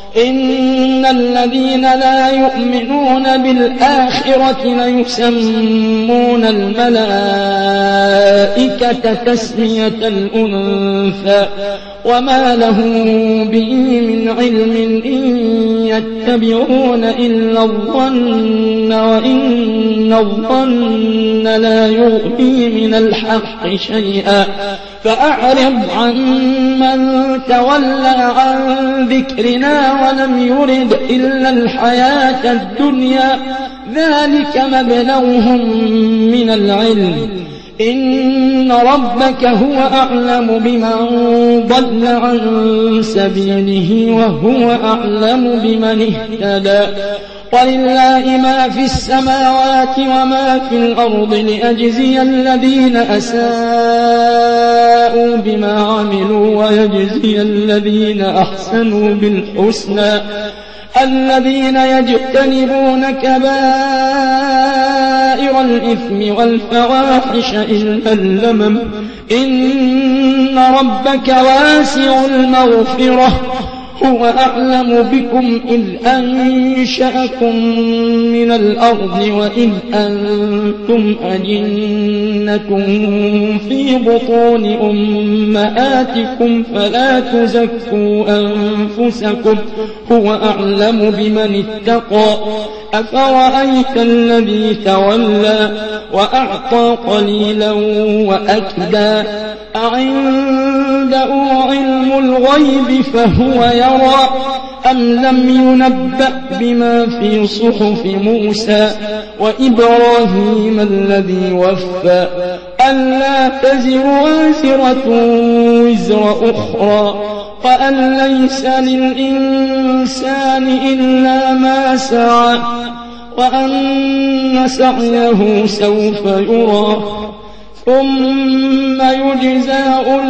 إن الذين لا يؤمنون بالآخرة ليسمون الملائكة تسمية الأنثى وما لهم به من علم إن يتبعون إلا الظن وإن الظن لا يغني من الحق شيئا فأعرض عن من تولى عن ذكرنا ولم يرد إلا الحياة الدنيا ذلك مبلغهم من العلم إن ربك هو أعلم بمن ضل عن سبيله وهو أعلم بمن اهتدى ولله ما في السماوات وما في الأرض ليجزي الذين أساءوا بما عملوا ويجزي الذين أحسنوا بالحسنى الذين يجتنبون كبائر الإثم والفواحش إلا اللمم إن ربك واسع المغفرة هو أعلم بكم إذ أنشأكم من الأرض وإذ أنتم أجنة في بطون أمهاتكم فلا تزكوا أنفسكم هو أعلم بمن اتقى أفرأيت الذي تولى وأعطى قليلا وأكدى أعنده علم الغيب فهو يرى أم لم ينبأ بما في صحف موسى وإبراهيم الذي وفى ألا تزر وازرة وزر أخرى وأن ليس للإنسان إلا ما سعى وأن سعيه سوف يرى ثم يجزاء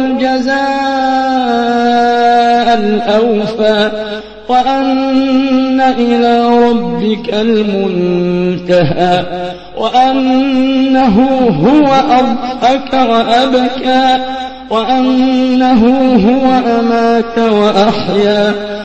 الجزاء الأوفى وأن إلى ربك المنتهى وأنه هو أضحك وأبكى وأنه هو أمات وأحيا